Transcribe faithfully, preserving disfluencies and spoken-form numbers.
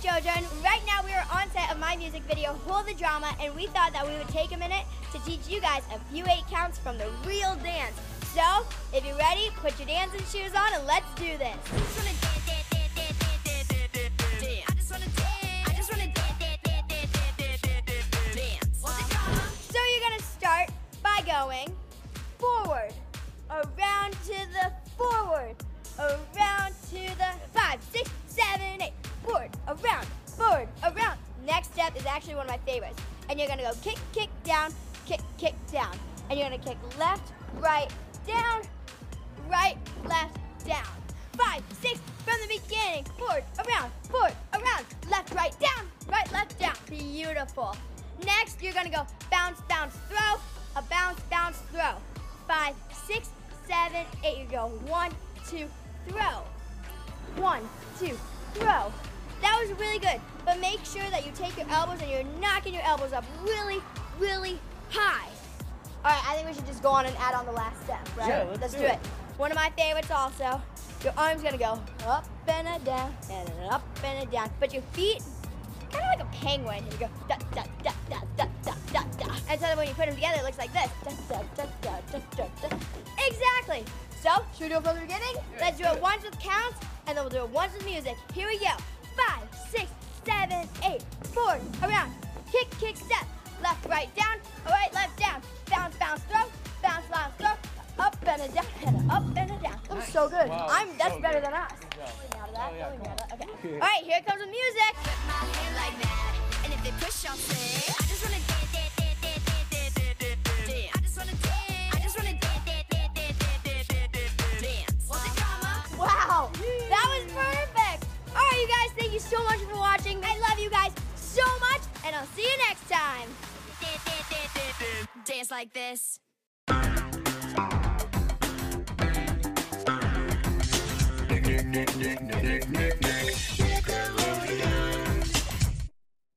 children. Right now we are on set of my music video, Hold the Drama, and we thought that we would take a minute to teach you guys a few eight counts from the real dance. So, if you're ready, put your dancing shoes on and let's do this. So you're gonna start by going forward, around to the forward, around to the five, six, seven, eight, forward, around, forward, around. Next step is actually one of my favorites. And you're gonna go kick, kick, down, kick, kick, down. And you're gonna kick left, right, down, right, left, down. Five, six, from the beginning, forward, around, forward, around, left, right, down, right, left, down. Beautiful. Next, you're gonna go bounce, bounce, throw, a bounce, bounce, throw. Five, six, seven, eight. You go one, two, throw. One, two, throw. That was really good, but make sure that you take your elbows and you're knocking your elbows up really, really high. All right, I think we should just go on and add on the last step, right? Yeah, let's, let's do do it. it. One of my favorites also, your arm's gonna go up and a down, and an up and a down, but your feet, kind of like a penguin. You go da da da da da da da da. And so when you put them together, it looks like this. Da da da da da da da. Exactly. So, should we do it from the beginning? Yeah, Let's do do it it. once with counts, and then we'll do it once with music. Here we go. Five, six, seven, eight, forward, around, kick, kick, step, left, right, down, right, left, down, bounce, bounce, throw, bounce, bounce, throw, up and a down, and an up and a down. That was Nice. so good. Wow, I'm that's so better good. than us. Good job. Really proud of that. Oh, yeah, Really come proud of that. Okay. Yeah. All right, here comes the music. Put my hair like that, and if they push, I'll say, I just wanna dance, dance, dance, dance, dance, dance, dance, dance. I just wanna dance, I just wanna dance, dance, dance, dance, dance, dance, dance, dance. Hold the drama. Wow, that was perfect. All right, you guys, thank you so much for watching. I love you guys so much, and I'll see you next time. Dance, dance, dance, dance, dance, dance like this. Nick, nick, nick, nick, nick, nick, nick.